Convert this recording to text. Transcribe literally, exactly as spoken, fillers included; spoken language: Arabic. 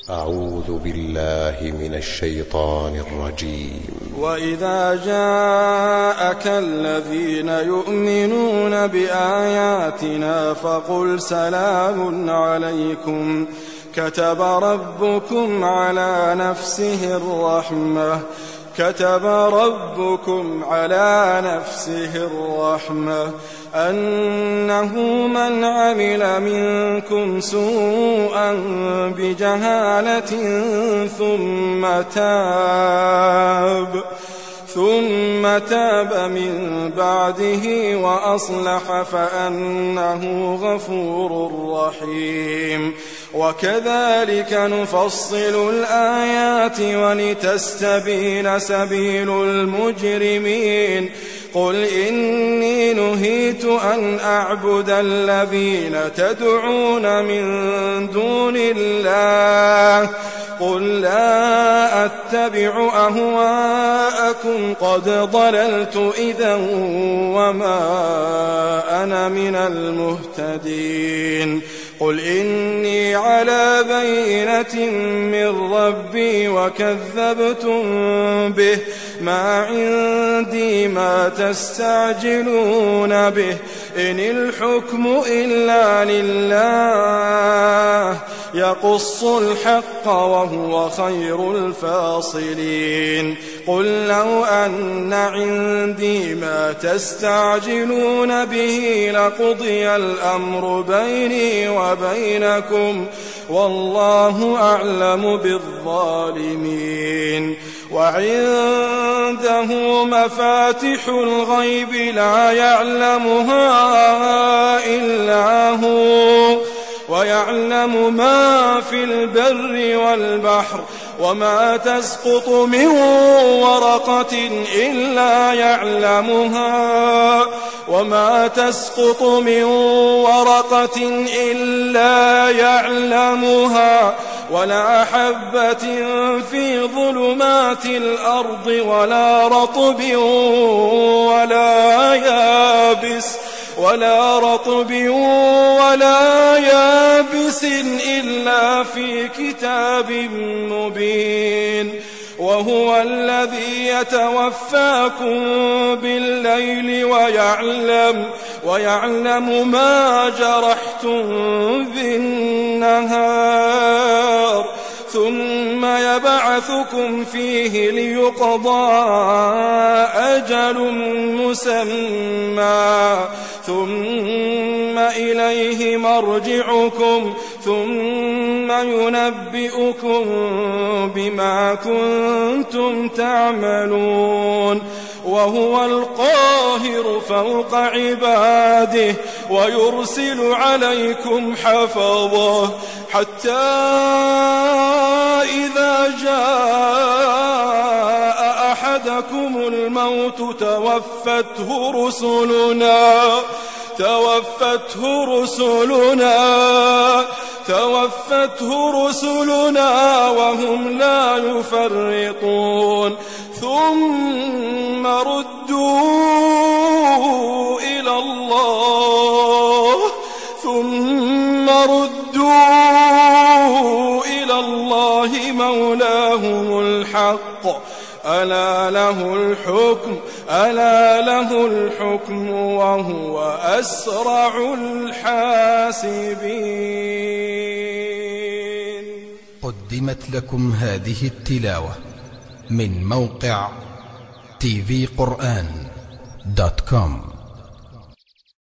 أعوذ بالله من الشيطان الرجيم. وإذا جاءك الذين يؤمنون بآياتنا فقل سلام عليكم كتب ربكم على نفسه الرحمة كتب ربكم على نفسه الرحمة أنه من عمل منكم سوءا بجهالة ثم تاب ثم تاب من بعده وأصلح فأنه غفور رحيم. وكذلك نفصل الآيات ولتستبين سبيل المجرمين. قل إني نهيت أن أعبد الذين تدعون من دون الله قل لا أتبع أهواءكم قد ضللت إذا وما أنا من المهتدين. قل إني على بينة من ربي وكذبتم به ما عندي ما تستعجلون به إن الحكم إلا لله يقص الحق وهو خير الفاصلين. قل لو أن عندي ما تستعجلون به لقضي الأمر بيني وبينكم والله أعلم بالظالمين. وعنده مفاتح الغيب لا يعلمها إلا هو ويعلم ما في البر والبحر وما تسقط من ورقة إلا يعلمها وما تسقط من ورقة إلا يعلمها ولا حبة في ظلمات الأرض ولا رطب ولا يابس ولا رطب ولا يابس إلا في كتاب مبين. وهو الذي يتوفاكم بالليل ويعلم ويعلم ما جرحتم بالنهار ثم يبعثكم فيه ليقضى أجل مسمى ثم إليه مرجعكم ثم ينبئكم بما كنتم تعملون. وهو القاهر فوق عباده ويرسل عليكم حفظه حتى إذا جاء أحدكم الموت توفته رسلنا توفته رسلنا توفته رسلنا وهم لا يفرطون ثم ردوا إلى الله ثم ردوا إلى الله مولاهم الحق ألا له الحكم ألا له الحكم وهو أسرع الحاسبين. قدمت لكم هذه التلاوة من موقع تي في قرآن دوت كوم.